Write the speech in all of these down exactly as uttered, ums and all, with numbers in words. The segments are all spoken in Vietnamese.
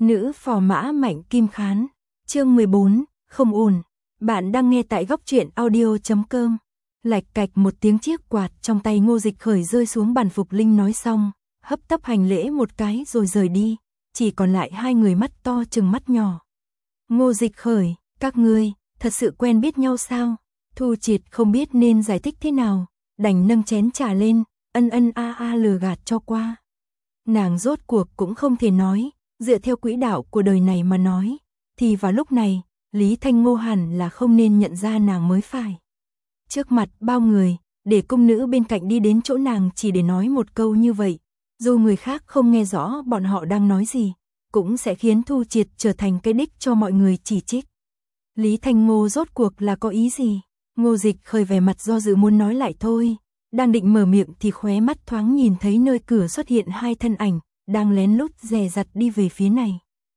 Nữ phò mã Mạnh Kim Khán, chương mười bốn, không ổn. Bạn đang nghe tại góc truyện audio chấm com. Lạch cạch một tiếng, chiếc quạt trong tay Ngô Dịch Khởi rơi xuống bàn. Phục Linh nói xong, hấp tấp hành lễ một cái rồi rời đi, chỉ còn lại hai người mắt to chừng mắt nhỏ. Ngô Dịch Khởi, các ngươi thật sự quen biết nhau sao? Thu Triệt không biết nên giải thích thế nào, đành nâng chén trà lên, ân ân a a lừa gạt cho qua. Nàng rốt cuộc cũng không thể nói, dựa theo quỹ đạo của đời này mà nói, thì vào lúc này, Lý Thanh Ngô hẳn là không nên nhận ra nàng mới phải. Trước mặt bao người, để cung nữ bên cạnh đi đến chỗ nàng chỉ để nói một câu như vậy, dù người khác không nghe rõ bọn họ đang nói gì, cũng sẽ khiến Thu Triệt trở thành cái đích cho mọi người chỉ trích. Lý Thanh Ngô rốt cuộc là có ý gì? Ngô Dịch Khởi vẻ mặt do dự muốn nói lại thôi, đang định mở miệng thì khóe mắt thoáng nhìn thấy nơi cửa xuất hiện hai thân ảnh, đang lén lút dè dặt đi về phía này.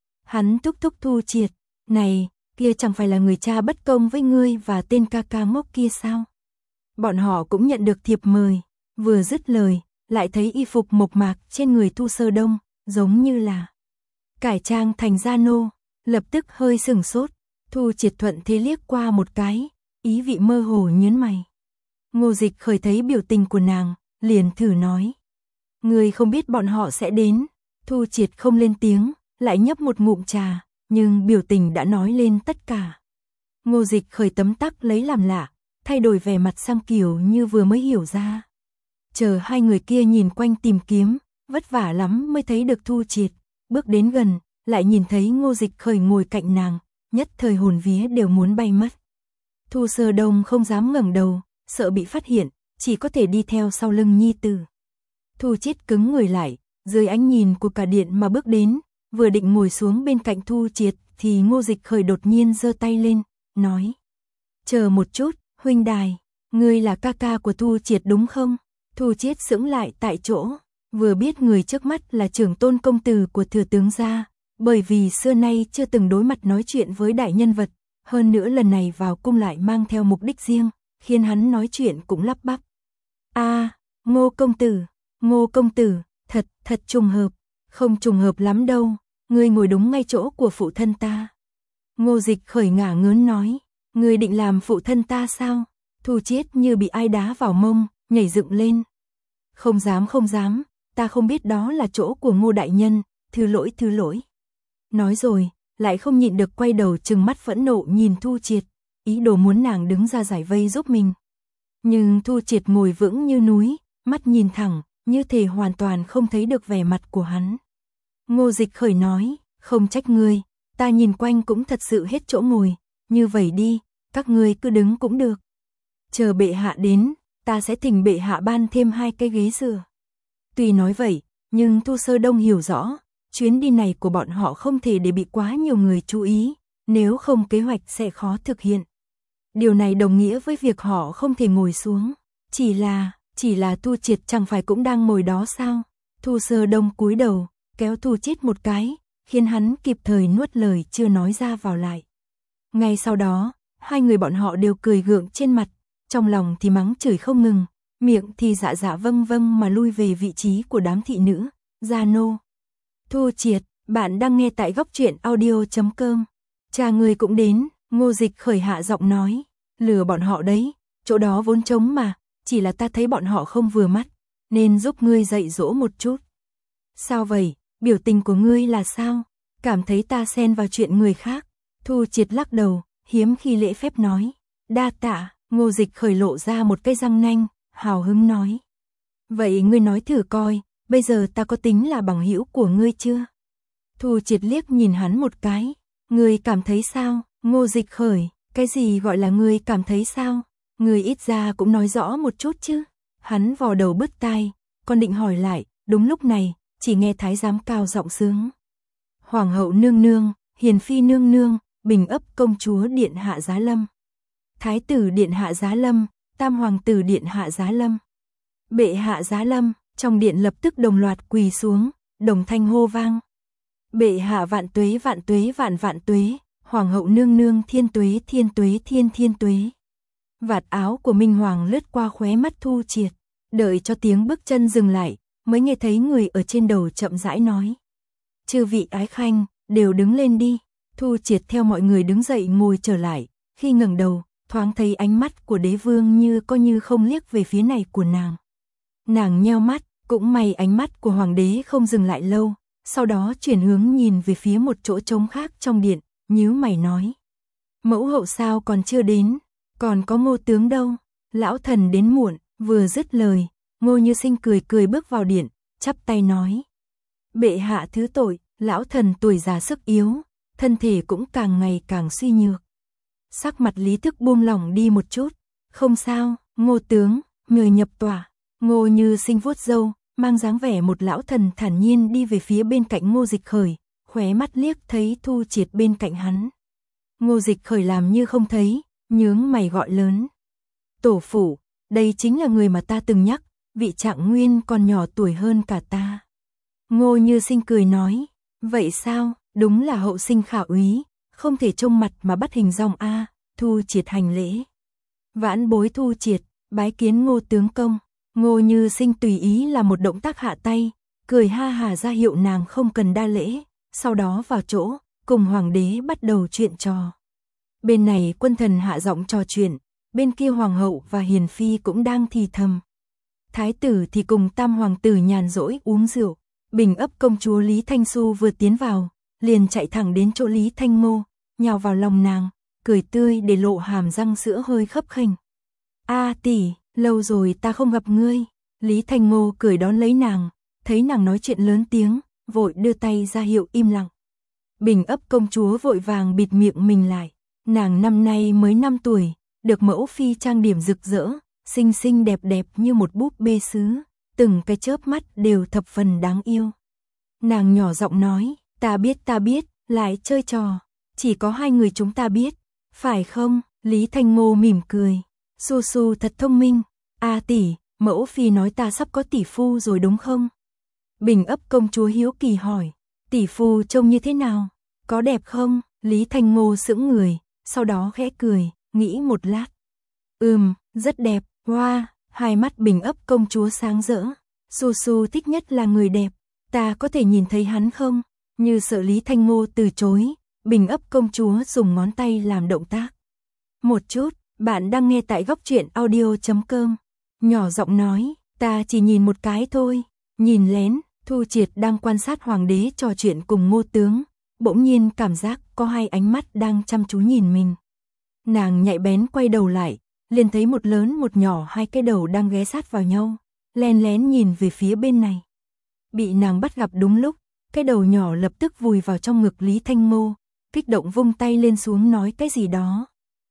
Hắn thúc thúc Thu Triệt, này, kia chẳng phải là người cha bất công với ngươi và tên ca ca ngốc kia sao? Bọn họ cũng nhận được thiệp mời, vừa dứt lời, lại thấy y phục mộc mạc trên người Thu Sơ Đông, giống như là cải trang thành gia nô, lập tức hơi sửng sốt. Thu Triệt thuận thế liếc qua một cái, ý vị mơ hồ nhớn mày. Ngô Dịch Khởi thấy biểu tình của nàng, liền thử nói: "Ngươi không biết bọn họ sẽ đến." Thu Triệt không lên tiếng, lại nhấp một ngụm trà, nhưng biểu tình đã nói lên tất cả. Ngô Dịch Khởi tấm tắc lấy làm lạ, thay đổi vẻ mặt sang kiểu như vừa mới hiểu ra. Chờ hai người kia nhìn quanh tìm kiếm, vất vả lắm mới thấy được Thu Triệt, bước đến gần, lại nhìn thấy Ngô Dịch Khởi ngồi cạnh nàng, nhất thời hồn vía đều muốn bay mất. Thu Sơ Đông không dám ngẩng đầu, sợ bị phát hiện, chỉ có thể đi theo sau lưng nhi tử. Thu Triệt cứng người lại, dưới ánh nhìn của cả điện mà bước đến, vừa định ngồi xuống bên cạnh Thu Triệt thì Ngô Dịch Khởi đột nhiên giơ tay lên, nói: "Chờ một chút, huynh đài, ngươi là ca ca của Thu Triệt đúng không?" Thu Triệt sững lại tại chỗ, vừa biết người trước mắt là trưởng tôn công tử của thừa tướng gia, bởi vì xưa nay chưa từng đối mặt nói chuyện với đại nhân vật, hơn nữa lần này vào cung lại mang theo mục đích riêng, khiến hắn nói chuyện cũng lắp bắp. "A, Ngô công tử, Ngô công tử, thật, thật trùng hợp." "Không trùng hợp lắm đâu, ngươi ngồi đúng ngay chỗ của phụ thân ta." Ngô Dịch Khởi ngả ngớn nói: "Ngươi định làm phụ thân ta sao?" Thu Triệt như bị ai đá vào mông, nhảy dựng lên. "Không dám không dám, ta không biết đó là chỗ của Ngô đại nhân, thứ lỗi thứ lỗi." Nói rồi, lại không nhịn được quay đầu trừng mắt phẫn nộ nhìn Thu Triệt, ý đồ muốn nàng đứng ra giải vây giúp mình. Nhưng Thu Triệt ngồi vững như núi, mắt nhìn thẳng, như thể hoàn toàn không thấy được vẻ mặt của hắn. Ngô Dịch Khởi nói: "Không trách ngươi, ta nhìn quanh cũng thật sự hết chỗ ngồi, như vậy đi, các ngươi cứ đứng cũng được. Chờ bệ hạ đến, ta sẽ thỉnh bệ hạ ban thêm hai cái ghế dựa." Tuy nói vậy, nhưng Thu Sơ Đông hiểu rõ, chuyến đi này của bọn họ không thể để bị quá nhiều người chú ý, nếu không kế hoạch sẽ khó thực hiện. Điều này đồng nghĩa với việc họ không thể ngồi xuống. Chỉ là, chỉ là Thu Triệt chẳng phải cũng đang ngồi đó sao? Thu Sơ Đông cúi đầu, kéo Thu Triệt một cái, khiến hắn kịp thời nuốt lời chưa nói ra vào lại. Ngay sau đó, hai người bọn họ đều cười gượng trên mặt, trong lòng thì mắng chửi không ngừng, miệng thì dạ dạ vâng vâng mà lui về vị trí của đám thị nữ, gia nô. "Thu Triệt, bạn đang nghe tại góc truyện audio chấm com. Cha ngươi cũng đến." Ngô Dịch Khởi hạ giọng nói: "Lừa bọn họ đấy, chỗ đó vốn trống mà, chỉ là ta thấy bọn họ không vừa mắt, nên giúp ngươi dạy dỗ một chút." "Sao vậy, biểu tình của ngươi là sao? Cảm thấy ta xen vào chuyện người khác?" Thu Triệt lắc đầu, hiếm khi lễ phép nói: "Đa tạ." Ngô Dịch Khởi lộ ra một cái răng nanh, hào hứng nói: "Vậy ngươi nói thử coi, bây giờ ta có tính là bằng hữu của ngươi chưa?" Thu Triệt liếc nhìn hắn một cái: "Ngươi cảm thấy sao?" Ngô Dịch Khởi: "Cái gì gọi là ngươi cảm thấy sao? Ngươi ít ra cũng nói rõ một chút chứ." Hắn vò đầu bứt tai, còn định hỏi lại, đúng lúc này, chỉ nghe thái giám cao giọng sướng: "Hoàng hậu nương nương, hiền phi nương nương, bình ấp công chúa điện hạ giá lâm. Thái tử điện hạ giá lâm, tam hoàng tử điện hạ giá lâm. Bệ hạ giá lâm." Trong điện lập tức đồng loạt quỳ xuống, đồng thanh hô vang: "Bệ hạ vạn tuế vạn tuế vạn vạn tuế, hoàng hậu nương nương thiên tuế thiên tuế thiên thiên tuế." Vạt áo của Minh Hoàng lướt qua khóe mắt Thu Triệt, đợi cho tiếng bước chân dừng lại, mới nghe thấy người ở trên đầu chậm rãi nói: "Chư vị ái khanh, đều đứng lên đi. Thu Triệt theo mọi người đứng dậy ngồi trở lại, khi ngẩng đầu, thoáng thấy ánh mắt của đế vương như coi như không liếc về phía này của nàng. Nàng nheo mắt, cũng may ánh mắt của hoàng đế không dừng lại lâu, sau đó chuyển hướng nhìn về phía một chỗ trống khác trong điện, nhíu mày nói. Mẫu hậu sao còn chưa đến, còn có Ngô tướng đâu, lão thần đến muộn, vừa dứt lời, Ngô Như Sinh cười cười bước vào điện, chắp tay nói. Bệ hạ thứ tội, lão thần tuổi già sức yếu, thân thể cũng càng ngày càng suy nhược. Sắc mặt Lý Thức buông lỏng đi một chút, không sao, Ngô tướng, người nhập tòa. Ngô Như Sinh vuốt râu, mang dáng vẻ một lão thần thản nhiên đi về phía bên cạnh Ngô Dịch Khởi, khóe mắt liếc thấy Thu Triệt bên cạnh hắn. Ngô Dịch Khởi làm như không thấy, nhướng mày gọi lớn. Tổ phụ, đây chính là người mà ta từng nhắc, vị Trạng Nguyên còn nhỏ tuổi hơn cả ta. Ngô Như Sinh cười nói, vậy sao, đúng là hậu sinh khả úy, không thể trông mặt mà bắt hình dong a. Thu Triệt hành lễ. Vãn bối Thu Triệt, bái kiến Ngô tướng công. Ngô Như Sinh tùy ý là một động tác hạ tay, cười ha hà ra hiệu nàng không cần đa lễ, sau đó vào chỗ, cùng hoàng đế bắt đầu chuyện trò. Bên này quân thần hạ giọng trò chuyện, bên kia hoàng hậu và hiền phi cũng đang thì thầm. Thái tử thì cùng tam hoàng tử nhàn rỗi uống rượu, Bình Ấp công chúa Lý Thanh Xu vừa tiến vào, liền chạy thẳng đến chỗ Lý Thanh Ngô, nhào vào lòng nàng, cười tươi để lộ hàm răng sữa hơi khấp khênh. A tỷ, lâu rồi ta không gặp ngươi. Lý Thanh Ngô cười đón lấy nàng, thấy nàng nói chuyện lớn tiếng, vội đưa tay ra hiệu im lặng. Bình Ấp công chúa vội vàng bịt miệng mình lại, nàng năm nay mới năm tuổi, được mẫu phi trang điểm rực rỡ, xinh xinh đẹp đẹp như một búp bê sứ, từng cái chớp mắt đều thập phần đáng yêu. Nàng nhỏ giọng nói, ta biết ta biết, lại chơi trò, chỉ có hai người chúng ta biết, phải không? Lý Thanh Ngô mỉm cười, Su Su thật thông minh, a tỷ, mẫu phi nói ta sắp có tỷ phu rồi đúng không? Bình Ấp công chúa hiếu kỳ hỏi, tỷ phu trông như thế nào, có đẹp không? Lý Thanh Ngô sững người, sau đó khẽ cười, nghĩ một lát. Ừm, rất đẹp, hoa, wow, hai mắt Bình Ấp công chúa sáng rỡ. Su Su thích nhất là người đẹp, ta có thể nhìn thấy hắn không? Như sợ Lý Thanh Ngô từ chối, Bình Ấp công chúa dùng ngón tay làm động tác. Một chút, bạn đang nghe tại góc truyện audio chấm com. Nhỏ giọng nói, ta chỉ nhìn một cái thôi. Nhìn lén, Thu Triệt đang quan sát hoàng đế trò chuyện cùng Ngô tướng, bỗng nhiên cảm giác có hai ánh mắt đang chăm chú nhìn mình. Nàng nhạy bén quay đầu lại, liền thấy một lớn một nhỏ hai cái đầu đang ghé sát vào nhau, len lén nhìn về phía bên này. Bị nàng bắt gặp đúng lúc, cái đầu nhỏ lập tức vùi vào trong ngực Lý Thanh Ngô, kích động vung tay lên xuống nói cái gì đó.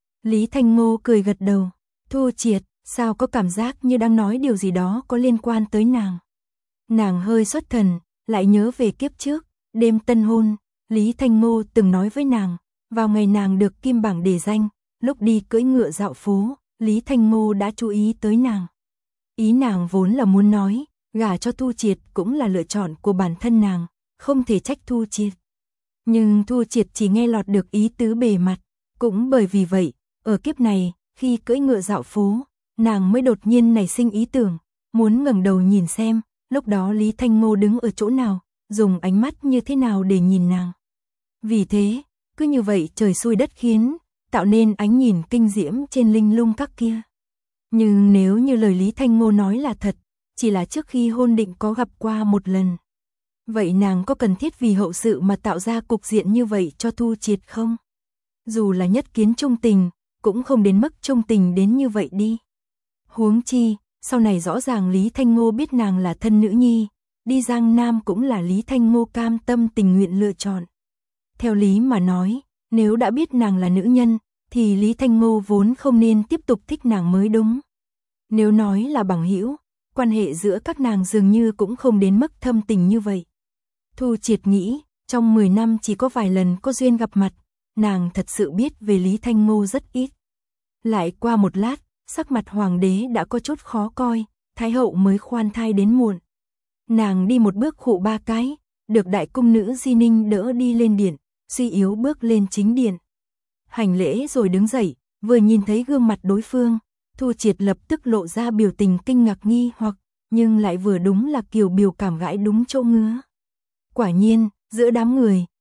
Lý Thanh Ngô cười gật đầu, Thu Triệt, sao có cảm giác như đang nói điều gì đó có liên quan tới nàng. Nàng hơi xuất thần, lại nhớ về kiếp trước, đêm tân hôn, Lý Thanh Ngô từng nói với nàng, vào ngày nàng được kim bảng đề danh, lúc đi cưỡi ngựa dạo phố, Lý Thanh Ngô đã chú ý tới nàng. Ý nàng vốn là muốn nói, gả cho Thu Triệt cũng là lựa chọn của bản thân nàng, không thể trách Thu Triệt. Nhưng Thu Triệt chỉ nghe lọt được ý tứ bề mặt, cũng bởi vì vậy, ở kiếp này, khi cưỡi ngựa dạo phố, nàng mới đột nhiên nảy sinh ý tưởng, muốn ngẩng đầu nhìn xem, lúc đó Lý Thanh Ngô đứng ở chỗ nào, dùng ánh mắt như thế nào để nhìn nàng. Vì thế, cứ như vậy trời xui đất khiến, tạo nên ánh nhìn kinh diễm trên linh lung các kia. Nhưng nếu như lời Lý Thanh Ngô nói là thật, chỉ là trước khi hôn định có gặp qua một lần. Vậy nàng có cần thiết vì hậu sự mà tạo ra cục diện như vậy cho Thu Triệt không? Dù là nhất kiến trung tình, cũng không đến mức trung tình đến như vậy đi. Huống chi, sau này rõ ràng Lý Thanh Ngô biết nàng là thân nữ nhi, đi Giang Nam cũng là Lý Thanh Ngô cam tâm tình nguyện lựa chọn. Theo lý mà nói, nếu đã biết nàng là nữ nhân, thì Lý Thanh Ngô vốn không nên tiếp tục thích nàng mới đúng. Nếu nói là bằng hữu, quan hệ giữa các nàng dường như cũng không đến mức thâm tình như vậy. Thu Triệt nghĩ, trong mười năm chỉ có vài lần có duyên gặp mặt, nàng thật sự biết về Lý Thanh Ngô rất ít. Lại qua một lát, sắc mặt hoàng đế đã có chút khó coi, thái hậu mới khoan thai đến muộn. Nàng đi một bước khụ ba cái, được đại cung nữ Di Ninh đỡ đi lên điện, suy yếu bước lên chính điện. Hành lễ rồi đứng dậy, vừa nhìn thấy gương mặt đối phương, Thu Triệt lập tức lộ ra biểu tình kinh ngạc nghi hoặc, nhưng lại vừa đúng là kiểu biểu cảm gãi đúng chỗ ngứa. Quả nhiên, giữa đám người,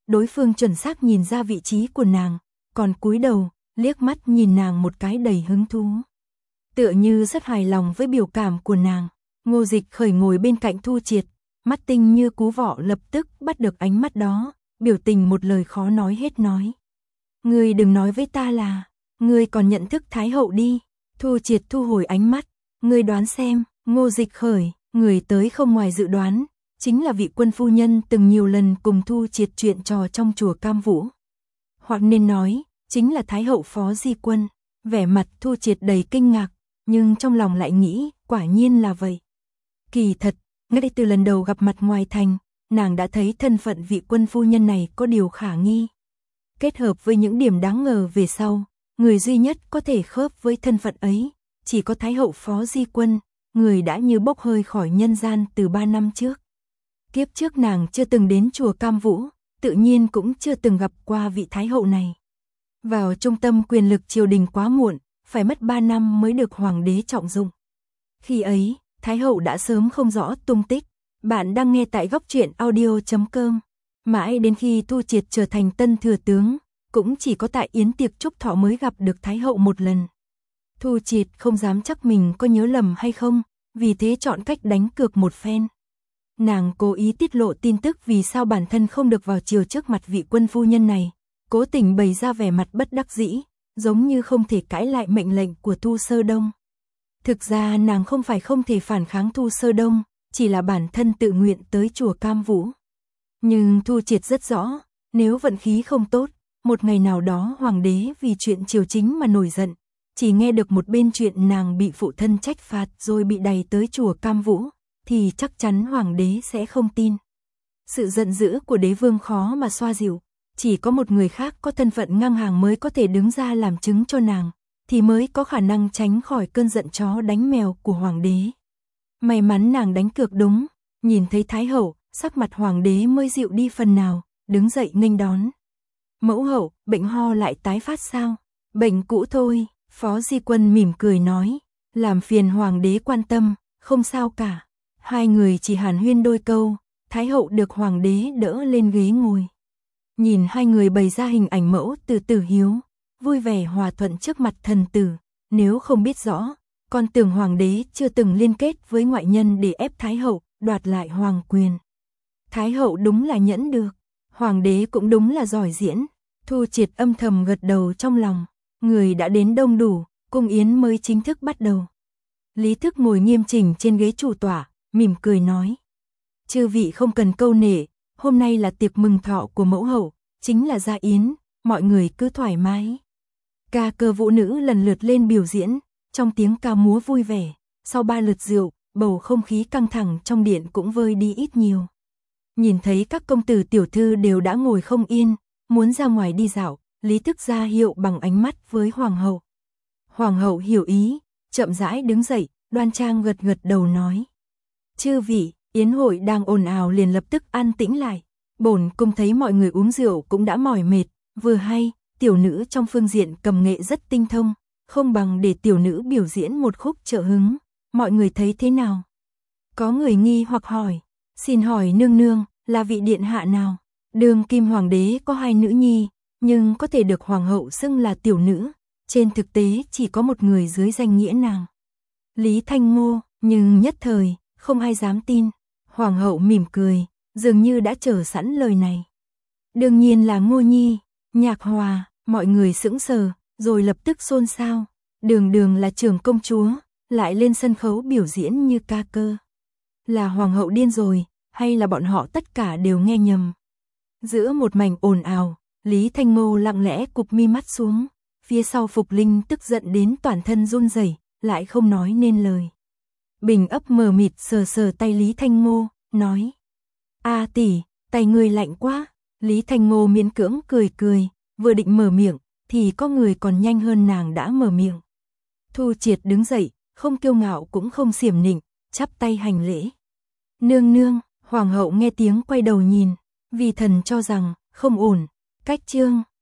đối phương chuẩn xác nhìn ra vị trí của nàng, còn cúi đầu, liếc mắt nhìn nàng một cái đầy hứng thú. Tựa như rất hài lòng với biểu cảm của nàng, Ngô Dịch Khởi ngồi bên cạnh Thu Triệt, mắt tinh như cú vọ lập tức bắt được ánh mắt đó, biểu tình một lời khó nói hết nói. Ngươi đừng nói với ta là, ngươi còn nhận thức Thái hậu đi. Thu Triệt thu hồi ánh mắt, ngươi đoán xem. Ngô Dịch Khởi, người tới không ngoài dự đoán, chính là vị quân phu nhân từng nhiều lần cùng Thu Triệt chuyện trò trong chùa Cam Vũ. Hoặc nên nói, chính là Thái hậu Phó Di Quân. Vẻ mặt Thu Triệt đầy kinh ngạc, nhưng trong lòng lại nghĩ, quả nhiên là vậy. Kỳ thật, ngay từ lần đầu gặp mặt ngoài thành, nàng đã thấy thân phận vị quân phu nhân này có điều khả nghi. Kết hợp với những điểm đáng ngờ về sau, người duy nhất có thể khớp với thân phận ấy, chỉ có Thái hậu Phó Di Quân, người đã như bốc hơi khỏi nhân gian từ ba năm trước. Kiếp trước nàng chưa từng đến chùa Cam Vũ, tự nhiên cũng chưa từng gặp qua vị Thái hậu này. Vào trung tâm quyền lực triều đình quá muộn, phải mất ba năm mới được hoàng đế trọng dụng. Khi ấy, Thái hậu đã sớm không rõ tung tích. Bạn đang nghe tại góc truyện audio chấm com. Mãi đến khi Thu Triệt trở thành tân thừa tướng, cũng chỉ có tại yến tiệc chúc thọ mới gặp được Thái hậu một lần. Thu Triệt không dám chắc mình có nhớ lầm hay không, vì thế chọn cách đánh cược một phen. Nàng cố ý tiết lộ tin tức vì sao bản thân không được vào triều trước mặt vị quân phu nhân này, cố tình bày ra vẻ mặt bất đắc dĩ, giống như không thể cãi lại mệnh lệnh của Thu Sơ Đông. Thực ra nàng không phải không thể phản kháng Thu Sơ Đông, chỉ là bản thân tự nguyện tới chùa Cam Vũ. Nhưng Thu Triệt rất rõ, nếu vận khí không tốt, một ngày nào đó hoàng đế vì chuyện triều chính mà nổi giận, chỉ nghe được một bên chuyện nàng bị phụ thân trách phạt rồi bị đày tới chùa Cam Vũ, thì chắc chắn hoàng đế sẽ không tin. Sự giận dữ của đế vương khó mà xoa dịu, chỉ có một người khác có thân phận ngang hàng mới có thể đứng ra làm chứng cho nàng, thì mới có khả năng tránh khỏi cơn giận chó đánh mèo của hoàng đế. May mắn nàng đánh cược đúng, nhìn thấy Thái hậu, sắc mặt hoàng đế mới dịu đi phần nào, đứng dậy nghênh đón. Mẫu hậu, bệnh ho lại tái phát sao? Bệnh cũ thôi, Phó Di Quân mỉm cười nói, làm phiền hoàng đế quan tâm, không sao cả. Hai người chỉ hàn huyên đôi câu, Thái hậu được hoàng đế đỡ lên ghế ngồi. Nhìn hai người bày ra hình ảnh mẫu từ Tử Hiếu, vui vẻ hòa thuận trước mặt thần tử, nếu không biết rõ, còn tưởng hoàng đế chưa từng liên kết với ngoại nhân để ép Thái hậu đoạt lại hoàng quyền. Thái hậu đúng là nhẫn được, hoàng đế cũng đúng là giỏi diễn. Thu Triệt âm thầm gật đầu trong lòng, người đã đến đông đủ, cung yến mới chính thức bắt đầu. Lý Thức ngồi nghiêm chỉnh trên ghế chủ tọa, mỉm cười nói: "Chư vị không cần câu nể, hôm nay là tiệc mừng thọ của mẫu hậu, chính là gia yến, mọi người cứ thoải mái." Ca cơ vũ nữ lần lượt lên biểu diễn, trong tiếng ca múa vui vẻ, sau ba lượt rượu, bầu không khí căng thẳng trong điện cũng vơi đi ít nhiều. Nhìn thấy các công tử tiểu thư đều đã ngồi không yên, muốn ra ngoài đi dạo, Lý Thức ra hiệu bằng ánh mắt với hoàng hậu. Hoàng hậu hiểu ý, chậm rãi đứng dậy, đoan trang gật gật đầu nói: "Chư vị, yến hội đang ồn ào liền lập tức an tĩnh lại. Bổn cung thấy mọi người uống rượu cũng đã mỏi mệt, vừa hay, tiểu nữ trong phương diện cầm nghệ rất tinh thông, không bằng để tiểu nữ biểu diễn một khúc trợ hứng, mọi người thấy thế nào?" Có người nghi hoặc hỏi: "Xin hỏi nương nương, là vị điện hạ nào?" Đương kim hoàng đế có hai nữ nhi, nhưng có thể được hoàng hậu xưng là tiểu nữ, trên thực tế chỉ có một người dưới danh nghĩa nàng, Lý Thanh Ngô, nhưng nhất thời, không ai dám tin. Hoàng hậu mỉm cười, dường như đã chờ sẵn lời này. "Đương nhiên là Ngô nhi." Nhạc Hòa, mọi người sững sờ, rồi lập tức xôn xao. Đường đường là trưởng công chúa, lại lên sân khấu biểu diễn như ca cơ. Là hoàng hậu điên rồi, hay là bọn họ tất cả đều nghe nhầm? Giữa một mảnh ồn ào, Lý Thanh Ngô lặng lẽ cụp mi mắt xuống, phía sau Phục Linh tức giận đến toàn thân run rẩy, lại không nói nên lời. Bình Ấp mờ mịt sờ sờ tay Lý Thanh Ngô, nói: "A tỷ, tay ngươi lạnh quá." Lý Thanh Ngô miễn cưỡng cười cười, vừa định mở miệng, thì có người còn nhanh hơn nàng đã mở miệng. Thu Triệt đứng dậy, không kiêu ngạo cũng không xiểm nịnh, chắp tay hành lễ. "Nương nương." Hoàng hậu nghe tiếng quay đầu nhìn, vì thần cho rằng không ổn. Cách chương